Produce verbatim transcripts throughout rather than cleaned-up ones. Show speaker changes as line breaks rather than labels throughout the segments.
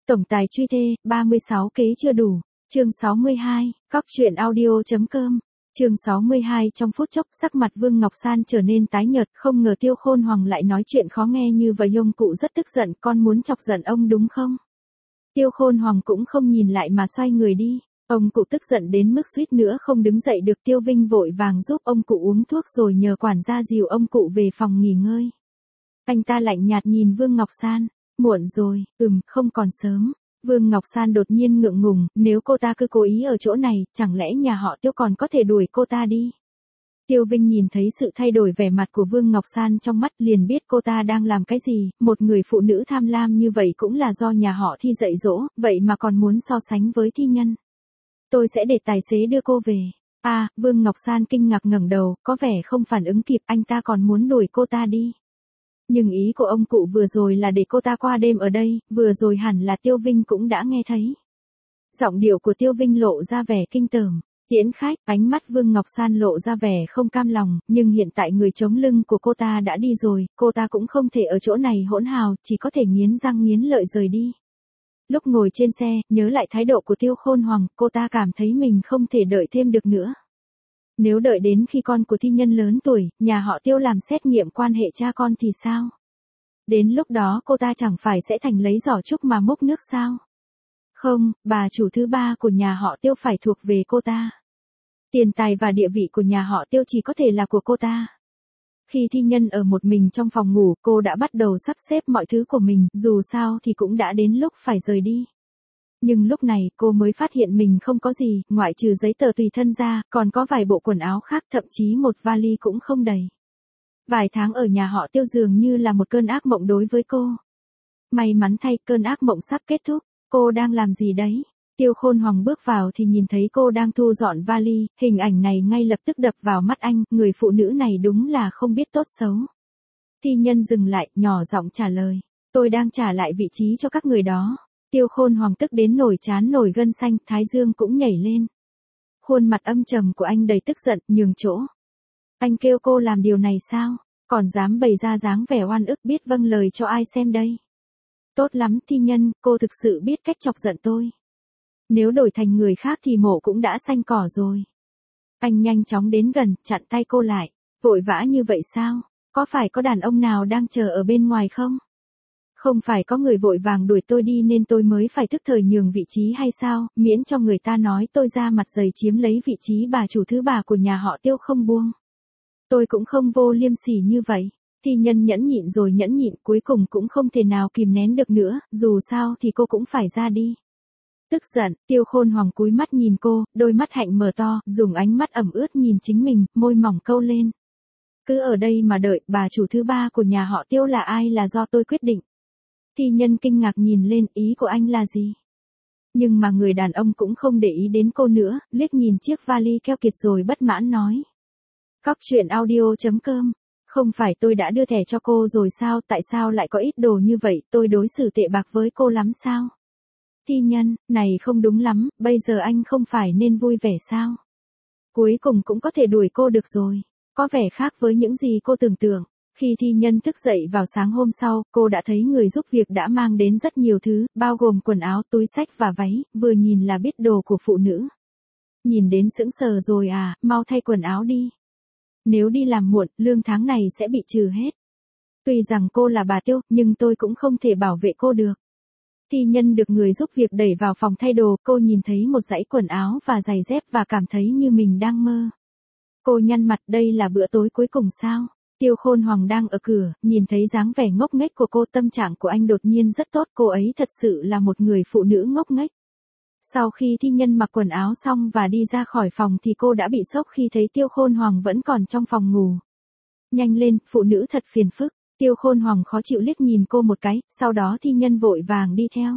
Tổng tài truy thê, ba mươi sáu kế chưa đủ. Chương sáu mươi hai, cóc truyện audio.com. Chương sáu mươi hai trong phút chốc sắc mặt Vương Ngọc San trở nên tái nhợt, không ngờ Tiêu Khôn Hoàng lại nói chuyện khó nghe như vậy. Ông cụ rất tức giận, con muốn chọc giận ông đúng không? Tiêu Khôn Hoàng cũng không nhìn lại mà xoay người đi. Ông cụ tức giận đến mức suýt nữa không đứng dậy được. Tiêu Vinh vội vàng giúp ông cụ uống thuốc rồi nhờ quản gia dìu ông cụ về phòng nghỉ ngơi. Anh ta lạnh nhạt nhìn Vương Ngọc San. Muộn rồi, ừm, không còn sớm. Vương Ngọc San đột nhiên ngượng ngùng, nếu cô ta cứ cố ý ở chỗ này, chẳng lẽ nhà họ Tiêu còn có thể đuổi cô ta đi? Tiêu Vinh nhìn thấy sự thay đổi vẻ mặt của Vương Ngọc San trong mắt liền biết cô ta đang làm cái gì, một người phụ nữ tham lam như vậy cũng là do nhà họ Thi dạy dỗ, vậy mà còn muốn so sánh với thi nhân. Tôi sẽ để tài xế đưa cô về. À, Vương Ngọc San kinh ngạc ngẩng đầu, có vẻ không phản ứng kịp, anh ta còn muốn đuổi cô ta đi. Nhưng ý của ông cụ vừa rồi là để cô ta qua đêm ở đây, vừa rồi hẳn là Tiêu Vinh cũng đã nghe thấy. Giọng điệu của Tiêu Vinh lộ ra vẻ kinh tởm. Tiễn khách, ánh mắt Vương Ngọc San lộ ra vẻ không cam lòng, nhưng hiện tại người chống lưng của cô ta đã đi rồi, cô ta cũng không thể ở chỗ này hỗn hào, chỉ có thể nghiến răng nghiến lợi rời đi. Lúc ngồi trên xe, nhớ lại thái độ của Tiêu Khôn Hoàng, cô ta cảm thấy mình không thể đợi thêm được nữa. Nếu đợi đến khi con của thi nhân lớn tuổi, nhà họ Tiêu làm xét nghiệm quan hệ cha con thì sao? Đến lúc đó cô ta chẳng phải sẽ thành lấy giỏ trúc mà múc nước sao? Không, bà chủ thứ ba của nhà họ Tiêu phải thuộc về cô ta. Tiền tài và địa vị của nhà họ Tiêu chỉ có thể là của cô ta. Khi thi nhân ở một mình trong phòng ngủ, cô đã bắt đầu sắp xếp mọi thứ của mình, dù sao thì cũng đã đến lúc phải rời đi. Nhưng lúc này cô mới phát hiện mình không có gì, ngoại trừ giấy tờ tùy thân ra, còn có vài bộ quần áo khác, thậm chí một vali cũng không đầy. Vài tháng ở nhà họ Tiêu dường như là một cơn ác mộng đối với cô. May mắn thay, cơn ác mộng sắp kết thúc. Cô đang làm gì đấy? Tiêu Khôn Hoàng bước vào thì nhìn thấy cô đang thu dọn vali, hình ảnh này ngay lập tức đập vào mắt anh, người phụ nữ này đúng là không biết tốt xấu. Thi nhân dừng lại, nhỏ giọng trả lời. Tôi đang trả lại vị trí cho các người đó. Tiêu Khôn Hoàng tức đến nổi trán nổi gân xanh, thái dương cũng nhảy lên. Khuôn mặt âm trầm của anh đầy tức giận, nhường chỗ. Anh kêu cô làm điều này sao? Còn dám bày ra dáng vẻ oan ức, biết vâng lời cho ai xem đây? Tốt lắm thi nhân, cô thực sự biết cách chọc giận tôi. Nếu đổi thành người khác thì mổ cũng đã xanh cỏ rồi. Anh nhanh chóng đến gần, chặn tay cô lại. Vội vã như vậy sao? Có phải có đàn ông nào đang chờ ở bên ngoài không? Không phải có người vội vàng đuổi tôi đi nên tôi mới phải thức thời nhường vị trí hay sao, miễn cho người ta nói tôi ra mặt dày chiếm lấy vị trí bà chủ thứ ba của nhà họ Tiêu không buông. Tôi cũng không vô liêm sỉ như vậy. Thi nhân nhẫn nhịn rồi nhẫn nhịn, cuối cùng cũng không thể nào kìm nén được nữa, dù sao thì cô cũng phải ra đi. Tức giận, Tiêu Khôn Hoàng cúi mắt nhìn cô, đôi mắt hạnh mở to, dùng ánh mắt ẩm ướt nhìn chính mình, môi mỏng câu lên. Cứ ở đây mà đợi, bà chủ thứ ba của nhà họ Tiêu là ai là do tôi quyết định. Thi nhân kinh ngạc nhìn lên, ý của anh là gì? Nhưng mà người đàn ông cũng không để ý đến cô nữa, liếc nhìn chiếc vali keo kiệt rồi bất mãn nói. Cóc truyện audio.com. Không phải tôi đã đưa thẻ cho cô rồi sao, tại sao lại có ít đồ như vậy, tôi đối xử tệ bạc với cô lắm sao? Thi nhân, này không đúng lắm, bây giờ anh không phải nên vui vẻ sao? Cuối cùng cũng có thể đuổi cô được rồi, có vẻ khác với những gì cô tưởng tượng. Khi thi nhân thức dậy vào sáng hôm sau, cô đã thấy người giúp việc đã mang đến rất nhiều thứ, bao gồm quần áo, túi xách và váy, vừa nhìn là biết đồ của phụ nữ. Nhìn đến sững sờ rồi à, mau thay quần áo đi. Nếu đi làm muộn, lương tháng này sẽ bị trừ hết. Tuy rằng cô là bà Tiêu, nhưng tôi cũng không thể bảo vệ cô được. Thi nhân được người giúp việc đẩy vào phòng thay đồ, cô nhìn thấy một dãy quần áo và giày dép và cảm thấy như mình đang mơ. Cô nhăn mặt, đây là bữa tối cuối cùng sao? Tiêu Khôn Hoàng đang ở cửa, nhìn thấy dáng vẻ ngốc nghếch của cô, tâm trạng của anh đột nhiên rất tốt, cô ấy thật sự là một người phụ nữ ngốc nghếch. Sau khi thi nhân mặc quần áo xong và đi ra khỏi phòng thì cô đã bị sốc khi thấy Tiêu Khôn Hoàng vẫn còn trong phòng ngủ. Nhanh lên, phụ nữ thật phiền phức. Tiêu Khôn Hoàng khó chịu liếc nhìn cô một cái, sau đó thi nhân vội vàng đi theo.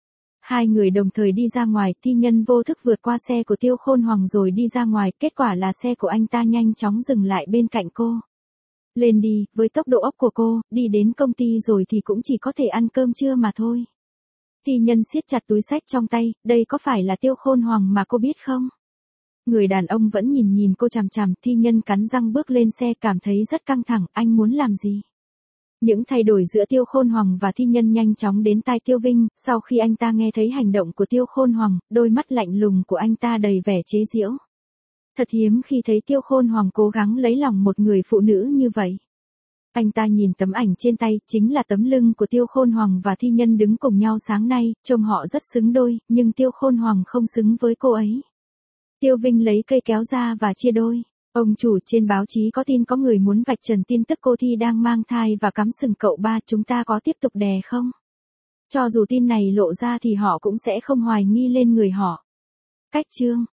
Hai người đồng thời đi ra ngoài, thi nhân vô thức vượt qua xe của Tiêu Khôn Hoàng rồi đi ra ngoài, kết quả là xe của anh ta nhanh chóng dừng lại bên cạnh cô. Lên đi, với tốc độ ốc của cô, đi đến công ty rồi thì cũng chỉ có thể ăn cơm trưa mà thôi. Thi nhân siết chặt túi xách trong tay, đây có phải là Tiêu Khôn Hoàng mà cô biết không? Người đàn ông vẫn nhìn nhìn cô chằm chằm, thi nhân cắn răng bước lên xe cảm thấy rất căng thẳng, anh muốn làm gì? Những thay đổi giữa Tiêu Khôn Hoàng và Thi Nhân nhanh chóng đến tai Tiêu Vinh, sau khi anh ta nghe thấy hành động của Tiêu Khôn Hoàng, đôi mắt lạnh lùng của anh ta đầy vẻ chế giễu. Thật hiếm khi thấy Tiêu Khôn Hoàng cố gắng lấy lòng một người phụ nữ như vậy. Anh ta nhìn tấm ảnh trên tay, chính là tấm lưng của Tiêu Khôn Hoàng và Thi Nhân đứng cùng nhau sáng nay, trông họ rất xứng đôi, nhưng Tiêu Khôn Hoàng không xứng với cô ấy. Tiêu Vinh lấy cây kéo ra và chia đôi. Ông chủ, trên báo chí có tin có người muốn vạch trần tin tức cô Thi đang mang thai và cắm sừng cậu ba, chúng ta có tiếp tục đè không? Cho dù tin này lộ ra thì họ cũng sẽ không hoài nghi lên người họ. Cách chương